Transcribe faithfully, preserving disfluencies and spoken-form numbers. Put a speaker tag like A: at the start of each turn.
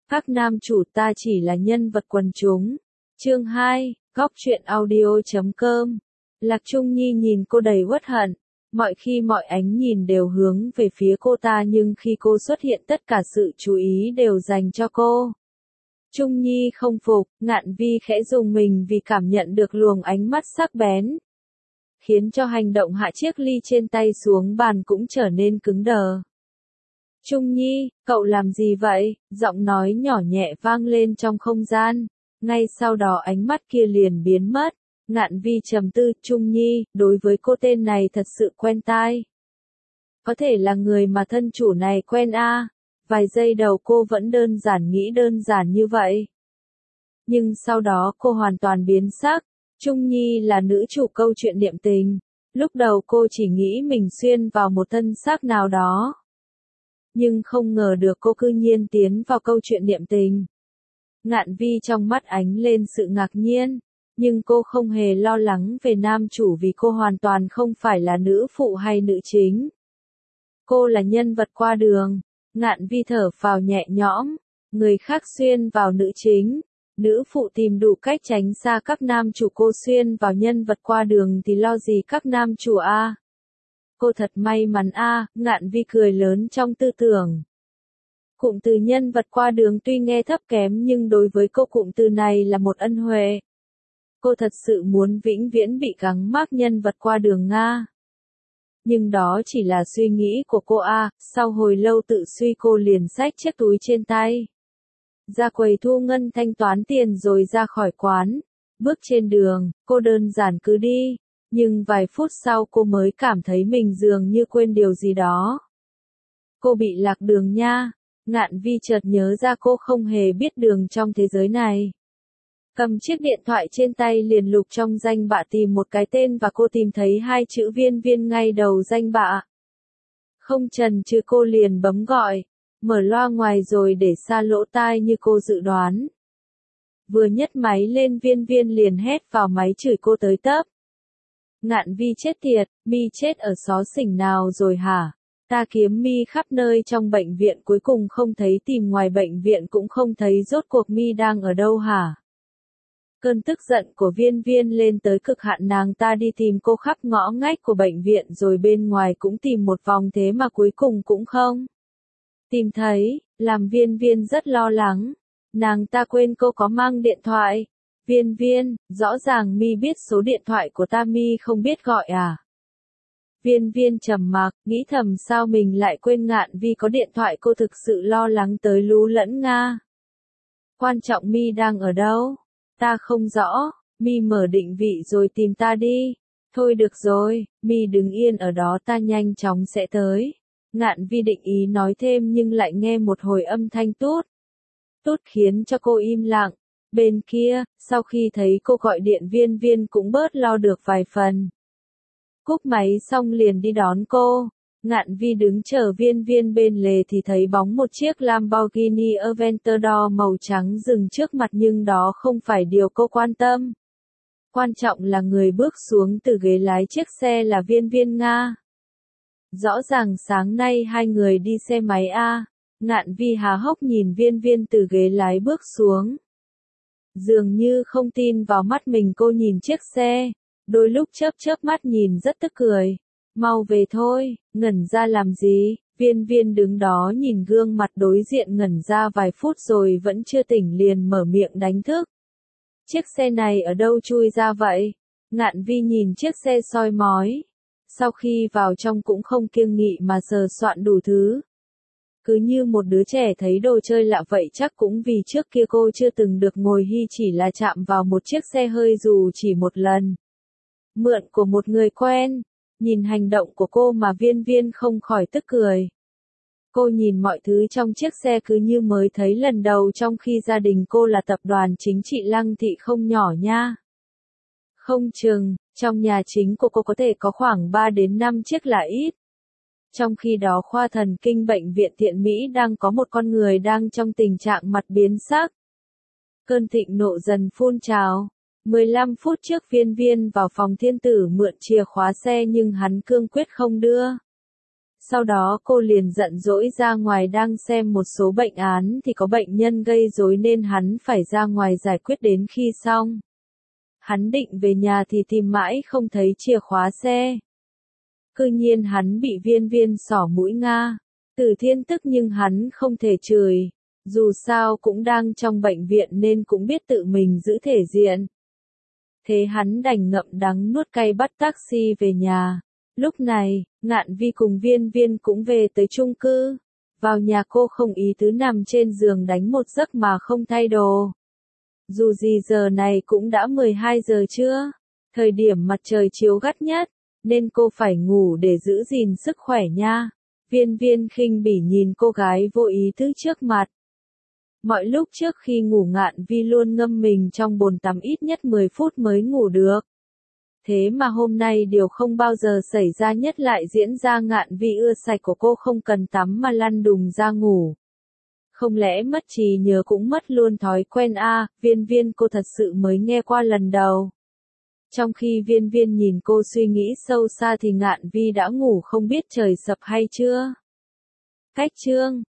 A: Các nam chủ ta chỉ là nhân vật quần chúng. Chương hai, góc truyện audio chấm com. Lạc Trung Nhi nhìn cô đầy uất hận. Mọi khi mọi ánh nhìn đều hướng về phía cô ta, nhưng khi cô xuất hiện tất cả sự chú ý đều dành cho cô. Trung Nhi không phục, Ngạn Vi khẽ rùng mình vì cảm nhận được luồng ánh mắt sắc bén, khiến cho hành động hạ chiếc ly trên tay xuống bàn cũng trở nên cứng đờ. Trung Nhi, cậu làm gì vậy? Giọng nói nhỏ nhẹ vang lên trong không gian. Ngay sau đó ánh mắt kia liền biến mất. Ngạn Vi trầm tư, Trung Nhi, đối với cô tên này thật sự quen tai. Có thể là người mà thân chủ này quen a. À? Vài giây đầu cô vẫn đơn giản nghĩ đơn giản như vậy. Nhưng sau đó cô hoàn toàn biến sắc. Trung Nhi là nữ chủ câu chuyện niệm tình. Lúc đầu cô chỉ nghĩ mình xuyên vào một thân xác nào đó. Nhưng không ngờ được cô cư nhiên tiến vào câu chuyện niệm tình. Ngạn Vi trong mắt ánh lên sự ngạc nhiên. Nhưng cô không hề lo lắng về nam chủ vì cô hoàn toàn không phải là nữ phụ hay nữ chính. Cô là nhân vật qua đường. Ngạn Vi thở phào nhẹ nhõm. Người khác xuyên vào nữ chính. Nữ phụ tìm đủ cách tránh xa các nam chủ, cô xuyên vào nhân vật qua đường thì lo gì các nam chủ a? À? Cô thật may mắn a, à, Ngạn Vi cười lớn trong tư tưởng. Cụm từ nhân vật qua đường tuy nghe thấp kém nhưng đối với cô cụm từ này là một ân huệ. Cô thật sự muốn vĩnh viễn bị gắn mác nhân vật qua đường Nga. Nhưng đó chỉ là suy nghĩ của cô a, à, sau hồi lâu tự suy cô liền xách chiếc túi trên tay. Ra quầy thu ngân thanh toán tiền rồi ra khỏi quán. Bước trên đường, cô đơn giản cứ đi. Nhưng vài phút sau cô mới cảm thấy mình dường như quên điều gì đó. Cô bị lạc đường nha. Ngạn Vi chợt nhớ ra cô không hề biết đường trong thế giới này. Cầm chiếc điện thoại trên tay liền lục trong danh bạ tìm một cái tên và cô tìm thấy hai chữ Viên Viên ngay đầu danh bạ. Không chần chừ cô liền bấm gọi. Mở loa ngoài rồi để xa lỗ tai như cô dự đoán. Vừa nhấc máy lên Viên Viên liền hét vào máy chửi cô tới tấp. Ngạn Vi chết tiệt, mi chết ở xó xỉnh nào rồi hả? Ta kiếm mi khắp nơi trong bệnh viện cuối cùng không thấy, tìm ngoài bệnh viện cũng không thấy, rốt cuộc mi đang ở đâu hả? Cơn tức giận của Viên Viên lên tới cực hạn, nàng ta đi tìm cô khắp ngõ ngách của bệnh viện rồi bên ngoài cũng tìm một vòng thế mà cuối cùng cũng không tìm thấy, làm Viên Viên rất lo lắng. Nàng ta quên cô có mang điện thoại. Viên Viên, rõ ràng mi biết số điện thoại của ta mi không biết gọi à? Viên Viên trầm mặc, nghĩ thầm sao mình lại quên Ngạn Vi có điện thoại, cô thực sự lo lắng tới lú lẫn Nga. Quan trọng mi đang ở đâu? Ta không rõ, mi mở định vị rồi tìm ta đi. Thôi được rồi, mi đứng yên ở đó, ta nhanh chóng sẽ tới. Ngạn Vi định ý nói thêm nhưng lại nghe một hồi âm thanh tút tút khiến cho cô im lặng. Bên kia, sau khi thấy cô gọi điện, Viên Viên cũng bớt lo được vài phần. Cúp máy xong liền đi đón cô. Ngạn Vi đứng chờ Viên Viên bên lề thì thấy bóng một chiếc Lamborghini Aventador màu trắng dừng trước mặt, nhưng đó không phải điều cô quan tâm. Quan trọng là người bước xuống từ ghế lái chiếc xe là Viên Viên Nga. Rõ ràng sáng nay hai người đi xe máy a. À. Ngạn Vi há hốc nhìn Viên Viên từ ghế lái bước xuống. Dường như không tin vào mắt mình, cô nhìn chiếc xe. Đôi lúc chớp chớp mắt nhìn rất tức cười. Mau về thôi, ngẩn ra làm gì? Viên Viên đứng đó nhìn gương mặt đối diện ngẩn ra vài phút rồi vẫn chưa tỉnh liền mở miệng đánh thức. Chiếc xe này ở đâu chui ra vậy? Ngạn Vi nhìn chiếc xe soi mói. Sau khi vào trong cũng không kiêng nghị mà sờ soạn đủ thứ. Cứ như một đứa trẻ thấy đồ chơi lạ vậy, chắc cũng vì trước kia cô chưa từng được ngồi hi chỉ là chạm vào một chiếc xe hơi dù chỉ một lần. Mượn của một người quen. Nhìn hành động của cô mà Viên Viên không khỏi tức cười. Cô nhìn mọi thứ trong chiếc xe cứ như mới thấy lần đầu, trong khi gia đình cô là tập đoàn chính trị Lăng Thị không nhỏ nha. Không chừng, trong nhà chính của cô có thể có khoảng ba đến năm chiếc là ít. Trong khi đó khoa thần kinh bệnh viện Thiện Mỹ đang có một con người đang trong tình trạng mặt biến sắc. Cơn thịnh nộ dần phun trào. mười lăm phút trước Viên Viên vào phòng Thiên Tử mượn chìa khóa xe nhưng hắn cương quyết không đưa. Sau đó cô liền giận dỗi ra ngoài đang xem một số bệnh án thì có bệnh nhân gây rối nên hắn phải ra ngoài giải quyết đến khi xong. Hắn định về nhà thì tìm mãi không thấy chìa khóa xe. Cư nhiên hắn bị Viên Viên xỏ mũi Nga. Từ Thiên tức nhưng hắn không thể chửi. Dù sao cũng đang trong bệnh viện nên cũng biết tự mình giữ thể diện. Thế hắn đành ngậm đắng nuốt cay bắt taxi về nhà. Lúc này, Ngạn Vi cùng Viên Viên cũng về tới chung cư. Vào nhà cô không ý tứ nằm trên giường đánh một giấc mà không thay đồ. Dù gì giờ này cũng đã mười hai giờ trưa, thời điểm mặt trời chiếu gắt nhất, nên cô phải ngủ để giữ gìn sức khỏe nha. Viên Viên khinh bỉ nhìn cô gái vô ý thức trước mặt. Mọi lúc trước khi ngủ Ngạn Vi luôn ngâm mình trong bồn tắm ít nhất mười phút mới ngủ được. Thế mà hôm nay điều không bao giờ xảy ra nhất lại diễn ra. Ngạn Vi ưa sạch của cô không cần tắm mà lăn đùng ra ngủ. Không lẽ mất trí nhớ cũng mất luôn thói quen a? À, Viên Viên cô thật sự mới nghe qua lần đầu. Trong khi Viên Viên nhìn cô suy nghĩ sâu xa thì Ngạn Vi đã ngủ không biết trời sập hay chưa. Cách chương